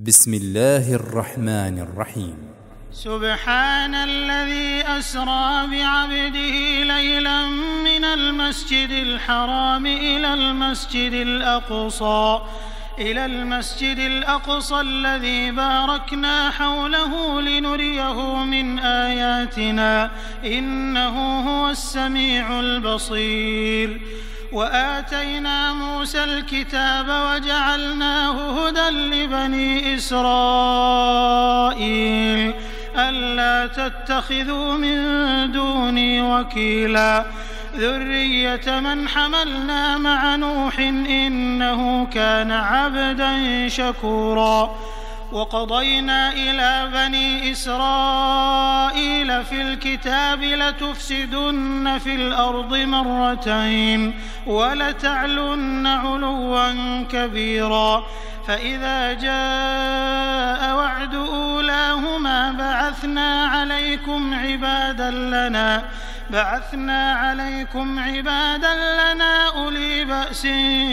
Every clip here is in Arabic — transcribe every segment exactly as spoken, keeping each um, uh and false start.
بسم الله الرحمن الرحيم. سبحان الذي أسرى بعبده ليلا من المسجد الحرام إلى المسجد الأقصى إلى المسجد الأقصى الذي باركنا حوله لنريه من آياتنا إنه هو السميع البصير. وآتينا موسى الكتاب وجعلناه هدى لبني إسرائيل ألا تتخذوا من دوني وكيلا ذرية من حملنا مع نوح إنه كان عبدا شكورا. وقضينا إلى بني إسرائيل في الكتاب لتفسدن في الأرض مرتين ولتعلن علوا كبيرا فإذا جاء وعد أولاهما بعثنا عليكم عبادا لنا بعثنا عليكم عبادا لنا أولي بأس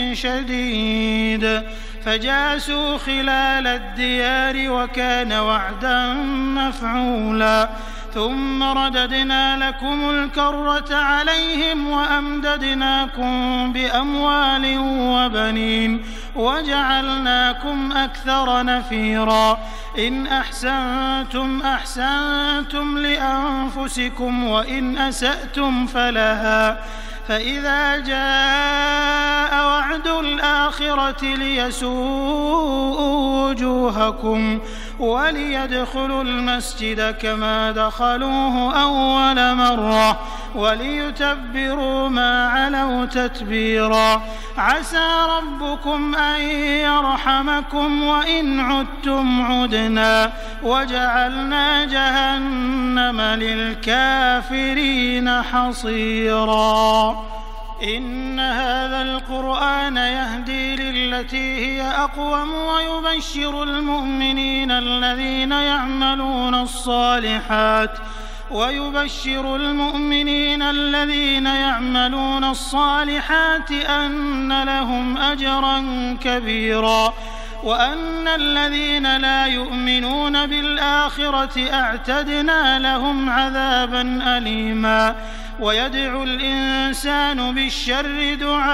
شديد فجاسوا خلال الديار وكان وعدا مفعولا. ثم رددنا لكم الكرة عليهم وأمددناكم بأموال وبنين وجعلناكم أكثر نفيرا. إن أحسنتم أحسنتم لأنفسكم وإن أسأتم فلها فإذا جاء وعد الآخرة ليسوءوا وجوهكم وليدخلوا المسجد كما دخلوه أول مرة وليتبروا ما علوا تتبيرا. عسى ربكم أن يرحمكم وإن عدتم عدنا وجعلنا جهنم للكافرين حصيرا. إن هذا القرآن يهدي للتي هي أقوم ويبشر المؤمنين الذين يعملون الصالحات ويبشر المؤمنين الذين يعملون الصالحات أن لهم أجرا كبيرا وأن الذين لا يؤمنون بالآخرة أعتدنا لهم عذابا أليما. ويدعو الإنسان بالشر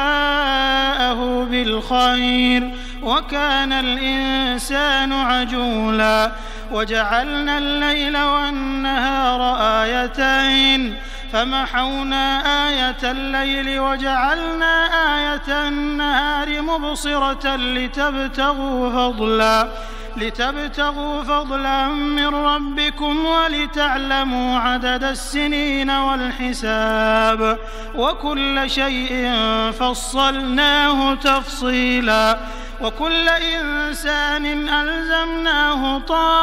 دعاءه بالخير وكان الإنسان عجولا. وجعلنا الليل والنهار آيتين فمحونا آية الليل وجعلنا آية النهار مبصرة لتبتغوا فضلا لتبتغوا فضلا من ربكم ولتعلموا عدد السنين والحساب وكل شيء فصلناه تفصيلا. وكل إنسان ألزمناه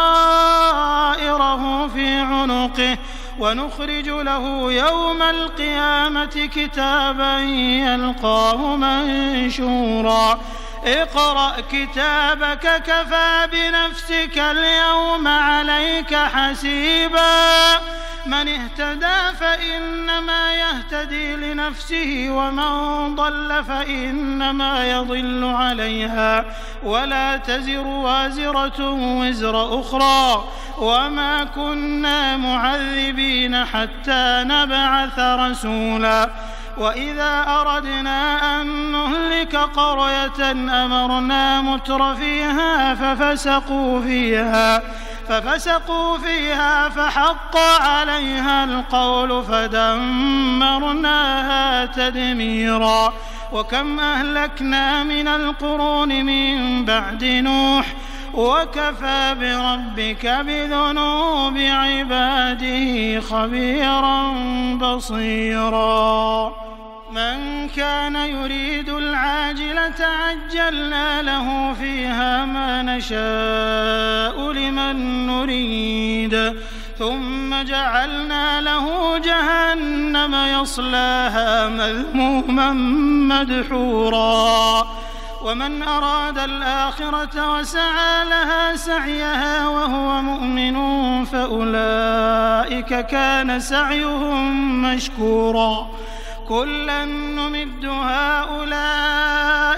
طائره في عنقه ونخرج له يوم القيامة كتابا يلقاه منشورا. اقرأ كتابك كفى بنفسك اليوم عليك حسيبا. من اهتدى فإنما يهتدي لنفسه ومن ضل فإنما يضل عليها ولا تزر وازرة وزر أخرى وما كنا معذبين حتى نبعث رسولا. وإذا أردنا أن نهلك قرية أمرنا متر فيها ففسقوا فيها ففسقوا فيها فحق عليها القول فدمرناها تدميرا. وكم أهلكنا من القرون من بعد نوح وكفى بربك بذنوب عباده خبيرا بصيرا. من كان يريد العاجلة عجلنا له فيها ما نشاء لمن نريد ثم جعلنا له جهنم يصلاها مذموما مدحورا. ومن أراد الآخرة وسعى لها سعيها وهو مؤمن فأولئك كان سعيهم مشكورا. كلا نمد هؤلاء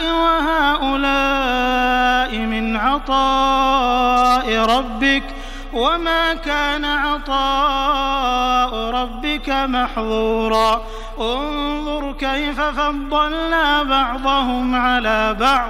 وهؤلاء من عطاء ربك وما كان عطاء ربك محظورا انظر كيف فضلنا بعضهم على بعض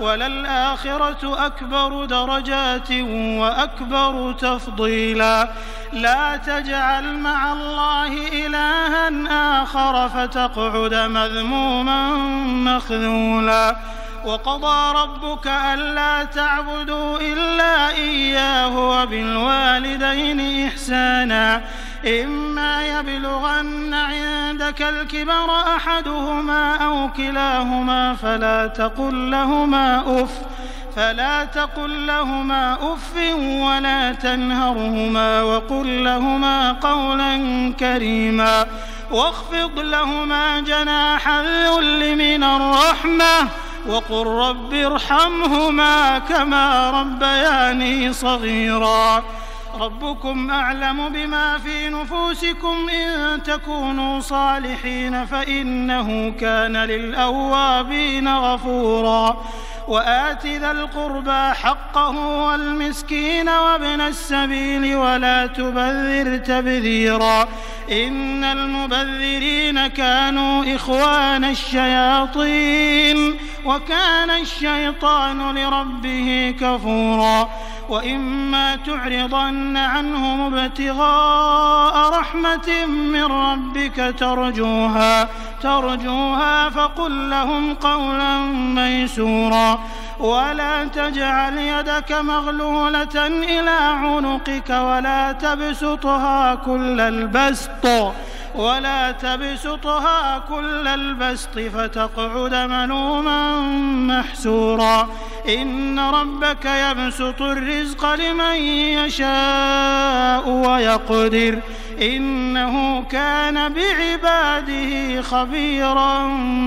وللآخرة أكبر درجات وأكبر تفضيلا لا تجعل مع الله إلها آخر فتقعد مذموما مخذولا وقضى ربك ألا تعبدوا إلا إياه وبالوالدين إحسانا إما يبلغن عندك الكبر أحدهما أو كلاهما فلا تقل لهما أف فلا تقل لهما أف ولا تنهرهما وقل لهما قولا كريما واخفض لهما جناح الذل من الرحمة وقل رب ارحمهما كما ربياني صغيرا ربكم أعلم بما في نفوسكم إن تكونوا صالحين فإنه كان للأوابين غفورا وآت ذا القربى حقه والمسكين وابن السبيل ولا تبذر تبذيرا إن المبذرين كانوا إخوان الشياطين وكان الشيطان لربه كفورا وإما تعرضن عنهم ابتغاء رحمة من ربك ترجوها ترجوها فقل لهم قولا ميسورا ولا تجعل يدك مغلولة إلى عنقك ولا تبسطها كل البسط ولا تبسطها كل البسط فتقعد ملوما محسورا إن ربك يبسط الرزق لمن يشاء ويقدر إنه كان بعباده خبيرا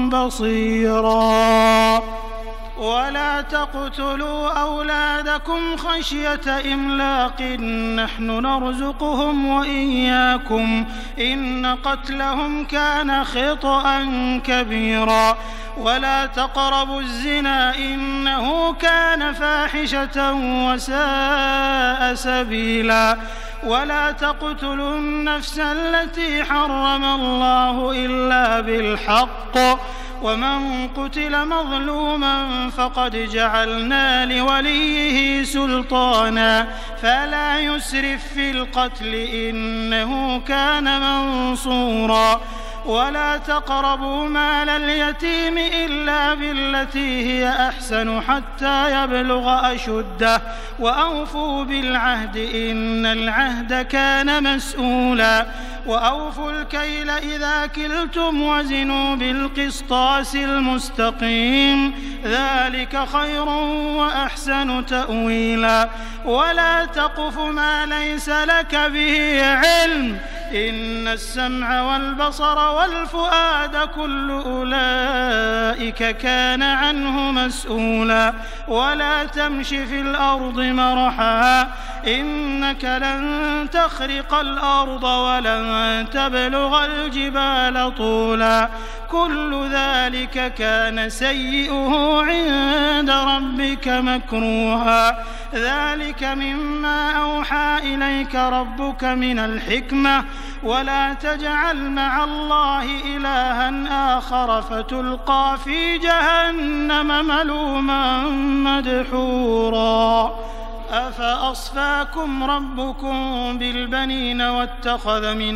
بصيرا ولا تقتلوا أولادكم خشية إملاق نحن نرزقهم وإياكم إن قتلهم كان خطأ كبيرا ولا تقربوا الزنا إنه كان فاحشة وساء سبيلا ولا تقتلوا النفس التي حرم الله إلا بالحق ومن قتل مظلوما فقد جعلنا لوليه سلطانا فلا يسرف في القتل إنه كان منصورا ولا تقربوا مال اليتيم إلا بالتي هي أحسن حتى يبلغ أشده وأوفوا بالعهد إن العهد كان مسؤولا وأوفوا الكيل إذا كلتم وزنوا بالقسطاس المستقيم ذلك خير وأحسن تأويلا ولا تقف ما ليس لك به علم إن السمع والبصر والفؤاد كل أولئك كان عنه مسؤولا ولا تمش في الأرض مرحا إنك لن تخرق الأرض ولن تبلغ الجبال طولا كل ذلك كان سيئه عند ربك مكروها ذلك مما أوحى إليك ربك من الحكمة ولا تجعل مع الله إلها آخر فتلقى في جهنم ملوما مدحورا أفأصفاكم ربكم بالبنين واتخذ من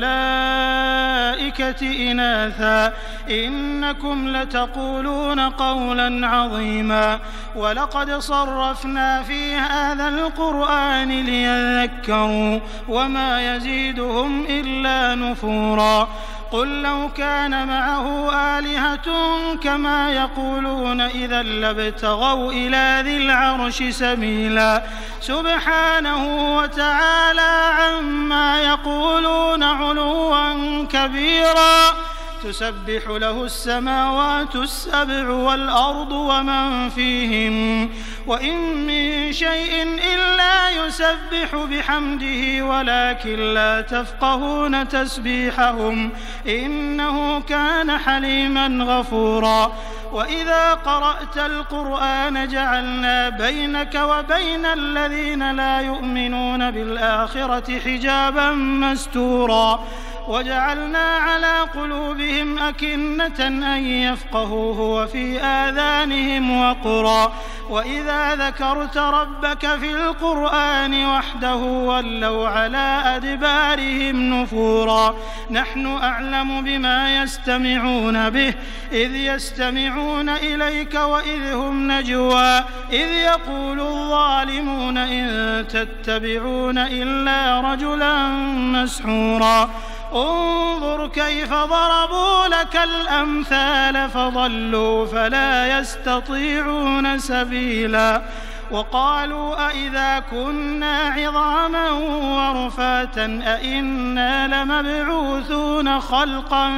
الملائكة إناثا إنكم لتقولون قولا عظيما ولقد صرفنا في هذا القرآن ليذكروا وما يزيدهم إلا نفورا قل لو كان معه آلهة كما يقولون إذا لابتغوا إلى ذي العرش سبيلا سبحانه وتعالى عما يقولون علوا كبيرا تسبح له السماوات السبع والأرض ومن فيهم وإن من شيء إلا يسبح بحمده ولكن لا تفقهون تسبيحهم إنه كان حليما غفورا وإذا قرأت القرآن جعلنا بينك وبين الذين لا يؤمنون بالآخرة حجابا مستورا وجعلنا على قلوبهم أكنة أن يفقهوه وفي آذانهم وقرا وإذا ذكرت ربك في القرآن وحده ولوا على أدبارهم نفورا نحن أعلم بما يستمعون به إذ يستمعون إليك وإذ هم نجوى إذ يقول الظالمون إن تتبعون إلا رجلا مسحورا انظر كيف ضربوا لك الأمثال فضلوا فلا يستطيعون سبيلا وقالوا أئذا كنا عظاما ورفاتا أئنا لمبعوثون خلقا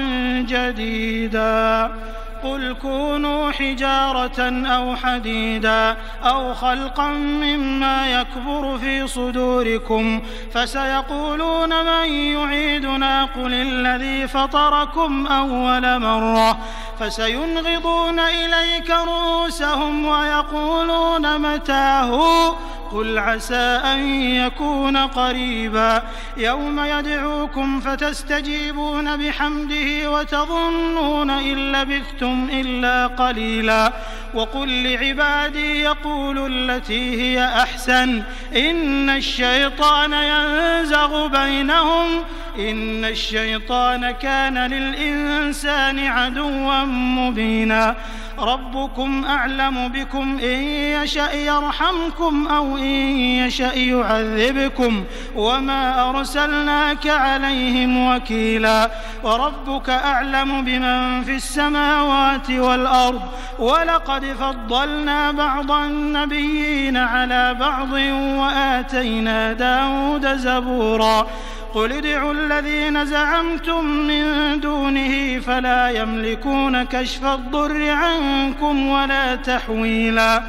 جديدا قل كونوا حجارة أو حديدا أو خلقا مما يكبر في صدوركم فسيقولون من يعيدنا قل الذي فطركم أول مرة فسينغضون إليك رؤوسهم ويقولون متاه قل عسى أن يكون قريبا يوم يدعوكم فتستجيبون بحمده وتظنون إن لبثتم إلا قليلا وقل لعبادي يقولوا التي هي أحسن إن الشيطان ينزغ بينهم إن الشيطان كان للإنسان عدوا مبينا ربكم أعلم بكم إن يشأ يرحمكم أو إن يشأ يعذبكم وما أرسلناك عليهم وكيلا وربك أعلم بمن في السماوات والأرض ولقد فضلنا بعض النبيين على بعض وآتينا داود زبورا قل ادعوا الذين زعمتم من دونه فلا يملكون كشف الضر عنكم ولا تحويلا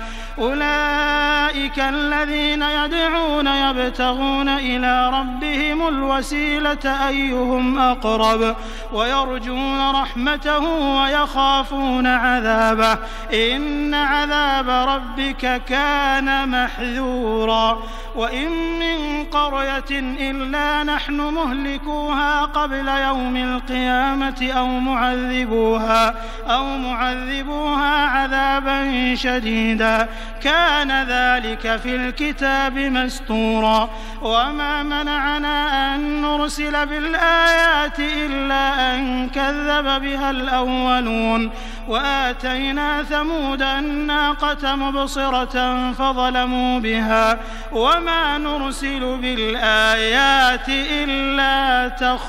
أولئك الذين يدعون يبتغون إلى ربهم الوسيلة أيهم أقرب ويرجون رحمته ويخافون عذابه إن عذاب ربك كان محذورا وإن من قرية إلا نحن مهلكوها قبل يوم القيامة أو معذبوها أو معذبوها عذابا شديدا كان ذلك في الكتاب مسطورا وما منعنا أن نرسل بالآيات إلا أن كذب بها الأولون وآتينا ثمود الناقة مبصرة فظلموا بها وما نرسل بالآيات إلا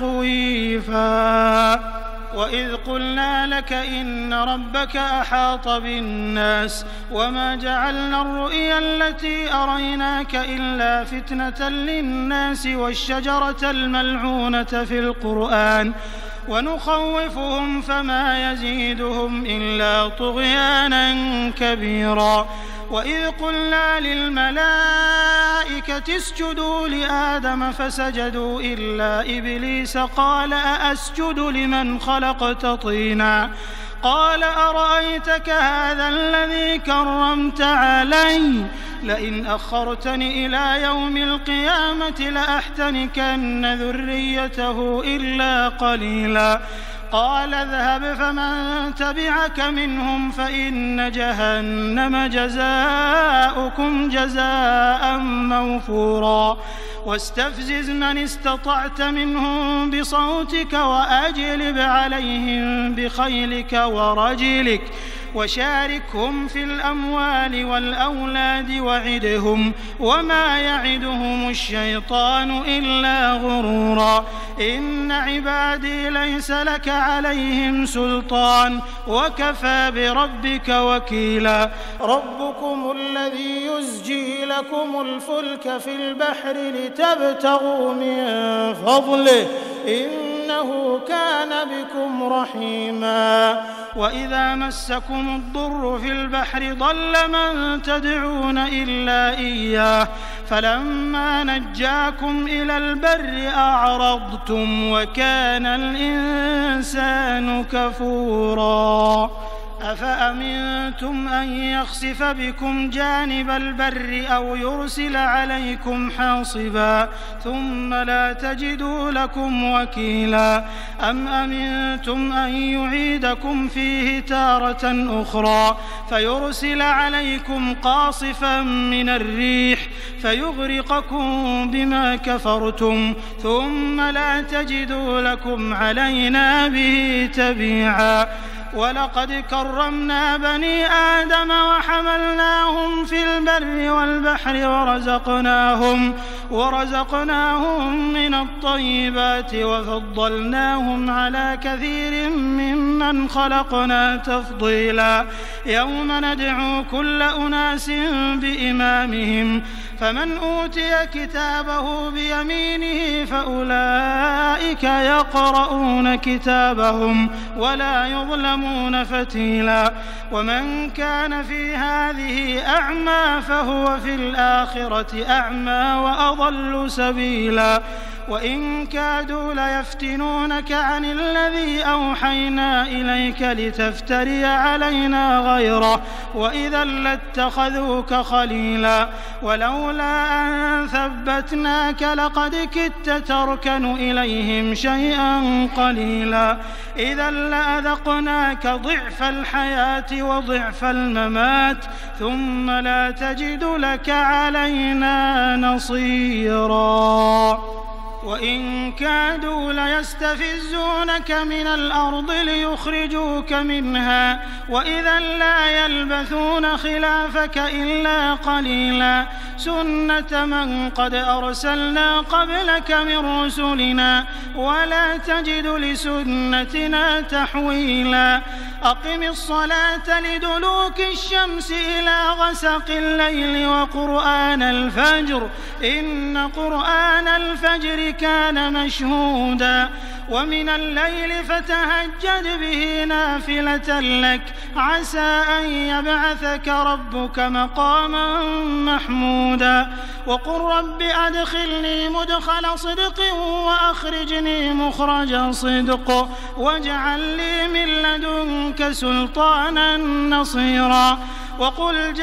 تخويفا وإذ قلنا لك إن ربك أحاط بالناس وما جعلنا الرؤيا التي أريناك إلا فتنة للناس والشجرة الملعونة في القرآن ونخوفهم فما يزيدهم إلا طغيانا كبيرا وإذ قلنا للملائكة اسجدوا لآدم فسجدوا إلا إبليس قال أأسجد لمن خلقت طينا قال أرأيتك هذا الذي كرمت علي لئن أخرتني إلى يوم القيامة لأحتنكن ذريته إلا قليلا قال اذهب فمن تبعك منهم فإن جهنم جزاؤكم جزاء موفورا واستفزز من استطعت منهم بصوتك وأجلب عليهم بخيلك ورجلك وشاركهم في الأموال والأولاد وعدهم وما يعدهم الشيطان إلا غرورا إن عبادي ليس لك عليهم سلطان وكفى بربك وكيلا ربكم الذي يزجي لكم الفلك في البحر لتبتغوا من فضله إنه كان بكم رحيما وإذا مسكم الضر في البحر ضل من تدعون إلا إياه فلما نجاكم إلى البر أعرضتم وكان الإنسان كفورا أفأمنتم أن يخسف بكم جانب البر أو يرسل عليكم حاصبا ثم لا تجدوا لكم وكيلا أم أمنتم أن يعيدكم فيه تارة أخرى فيرسل عليكم قاصفا من الريح فيغرقكم بما كفرتم ثم لا تجدوا لكم علينا به تبيعا ولقد كرمنا بني آدم وحملناهم في البر والبحر ورزقناهم, ورزقناهم من الطيبات وفضلناهم على كثير ممن خلقنا تفضيلا يوم ندعو كل أناس بإمامهم فمن أوتي كتابه بيمينه فأولئك يقرؤون كتابهم ولا يظلمون فتيلا ومن كان في هذه أعمى فهو في الآخرة أعمى وأضل سبيلا وإن كادوا ليفتنونك عن الذي أوحينا إليك لتفتري علينا غيره وإذا لاتخذوك خليلا ولولا أن ثبتناك لقد كدت تركن إليهم شيئا قليلا إذا لأذقناك ضعف الحياة وضعف الممات ثم لا تجد لك علينا نصيرا وإن كادوا ليستفزونك من الأرض ليخرجوك منها وإذا لا يلبثون خلافك إلا قليلا سنة من قد أرسلنا قبلك من رسلنا ولا تجد لسنتنا تحويلا أقم الصلاة لدلوك الشمس إلى غسق الليل وقرآن الفجر إن قرآن الفجر كان مشهودا ومن الليل فتهجد به نافلة لك عسى أن يبعثك ربك مقاما محمودا وقل رب أدخلني مدخل صدق وأخرجني مخرج صدق واجعل لي من لدنك سلطانا نصيرا وقل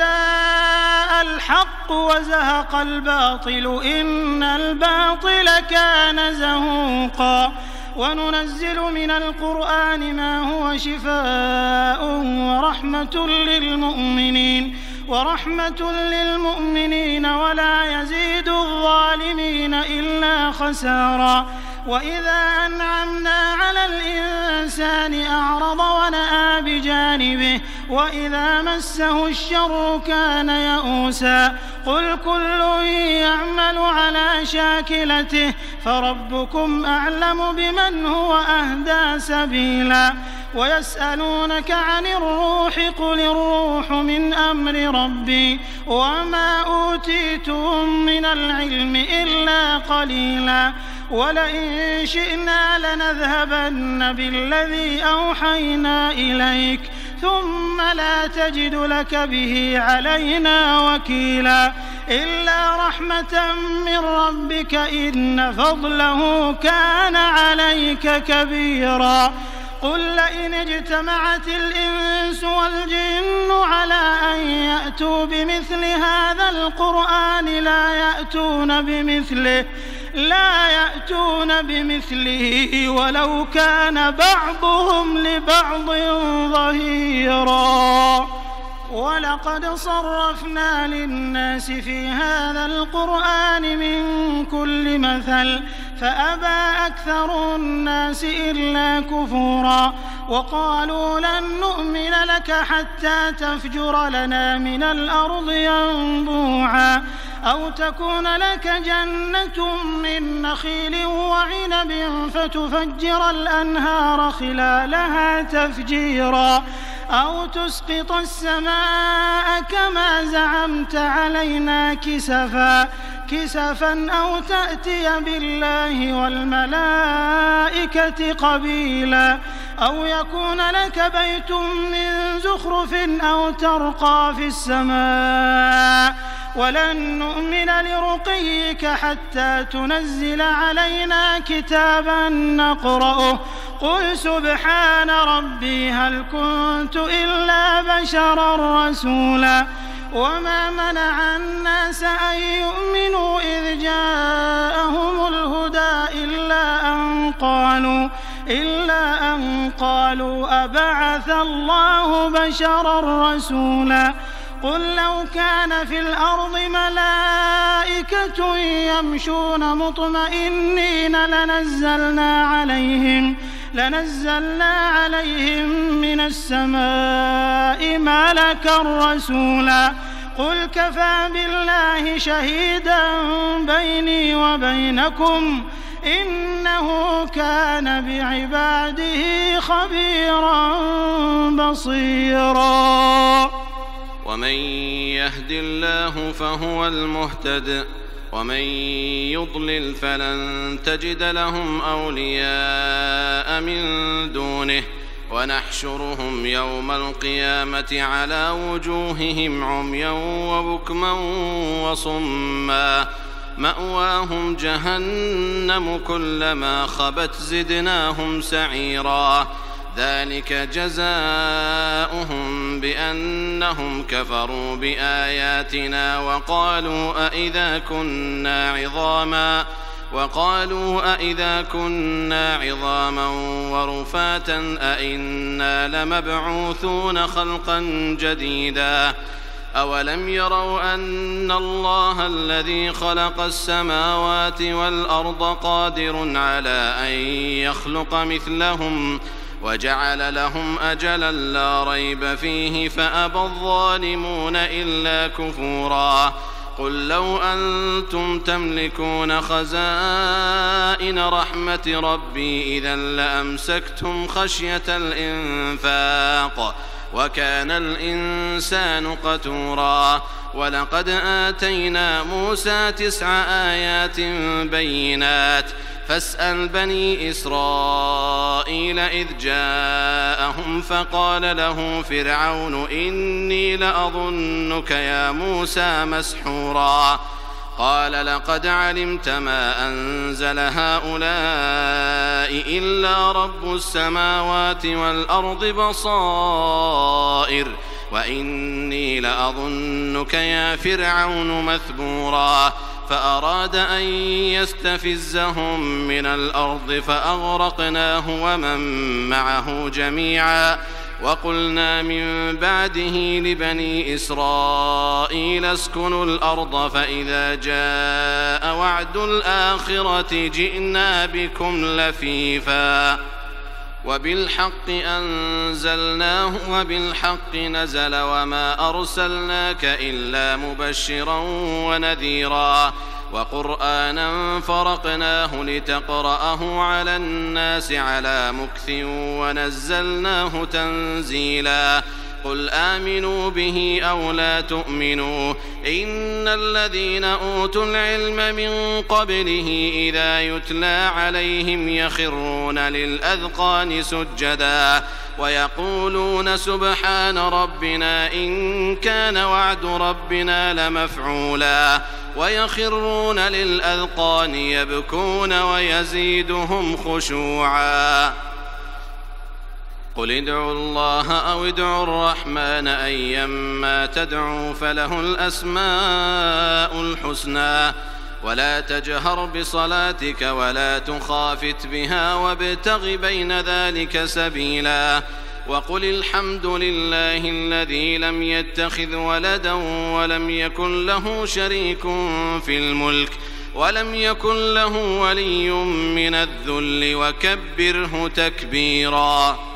جاء الحق وزهق الباطل إن الباطل كان زهوقا وننزل من القرآن ما هو شفاء ورحمة للمؤمنين ورحمة للمؤمنين ولا يزيد الظالمين إلا خسارا وإذا أنعمنا على الإنسان أعرض ونأى بجانبه وإذا مسه الشر كان يئوسا قل كل يعمل على شاكلته فربكم أعلم بمن هو أهدى سبيلا ويسألونك عن الروح قل الروح من أمر ربي وما أوتيتم من العلم إلا قليلا ولئن شئنا لنذهبن بالذي أوحينا إليك ثم لا تجد لك به علينا وكيلا إلا رحمة من ربك إن فضله كان عليك كبيرا قل لئن اجتمعت الإنس والجن على أن يأتوا بمثل هذا القرآن لا يأتون بمثله لا يأتون بمثله ولو كان بعضهم لبعض ظهيرا ولقد صرفنا للناس في هذا القرآن من كل مثل فأبى أكثر الناس إلا كفورا وقالوا لن نؤمن لك حتى تفجر لنا من الأرض ينبوعا أو تكون لك جنة من نخيل وعنب فتفجر الأنهار خلالها تفجيرا أو تسقط السماء كما زعمت علينا كسفا كسفا أو تأتي بالله والملائكة قبيلا أو يكون لك بيت من زخرف أو ترقى في السماء ولن نؤمن لرقيك حتى تنزل علينا كتابا نقرأه قل سبحان ربي هل كنت إلا بشرا رسولا وما منع الناس أن يؤمنوا إذ جاءهم الهدى إلا أن قالوا إلا أن قالوا أبعث الله بشرا رسولا قل لو كان في الأرض ملائكة يمشون مطمئنين لنزلنا عليهم لنزلنا عليهم من السماء ملكا رسولا قل كفى بالله شهيدا بيني وبينكم إنه كان بعباده خبيرا بصيرا. ومن يهد الله فهو المهتد ومن يضلل فلن تجد لهم أولياء من دونه ونحشرهم يوم القيامة على وجوههم عميا وبكما وصما مأواهم جهنم كلما خبت زدناهم سعيرا ذلك جزاؤهم بأنهم كفروا بآياتنا وقالوا أئذا كنا عظاما وقالوا أئذا كنا عظاما ورفاتا أئنا لمبعوثون خلقا جديدا أولم يروا أن الله الذي خلق السماوات والأرض قادر على أن يخلق مثلهم وجعل لهم أجلا لا ريب فيه فأبى الظالمون إلا كفورا قل لو أنتم تملكون خزائن رحمة ربي إذا لأمسكتم خشية الإنفاق وكان الإنسان قتورا ولقد آتينا موسى تسع آيات بينات فاسأل بني إسرائيل إذ جاءهم فقال له فرعون إني لأظنك يا موسى مسحورا قال لقد علمت ما أنزل هؤلاء إلا رب السماوات والأرض بصائر وإني لأظنك يا فرعون مثبورا فأراد أن يستفزهم من الأرض فأغرقناه ومن معه جميعا وقلنا من بعده لبني إسرائيل اسكنوا الأرض فإذا جاء وعد الآخرة جئنا بكم لفيفا وبالحق أنزلناه وبالحق نزل وما أرسلناك إلا مبشرا ونذيرا وقرآنا فرقناه لتقرأه على الناس على مكث ونزلناه تنزيلا قل آمنوا به أو لا تؤمنوا إن الذين أوتوا العلم من قبله إذا يتلى عليهم يخرون للأذقان سجدا ويقولون سبحان ربنا إن كان وعد ربنا لمفعولا ويخرون للأذقان يبكون ويزيدهم خشوعا قل ادعوا الله أو ادعوا الرحمن أيما تدعوا فله الأسماء الحسنى ولا تجهر بصلاتك ولا تخافت بها وابتغ بين ذلك سبيلا وقل الحمد لله الذي لم يتخذ ولدا ولم يكن له شريك في الملك ولم يكن له ولي من الذل وكبره تكبيرا.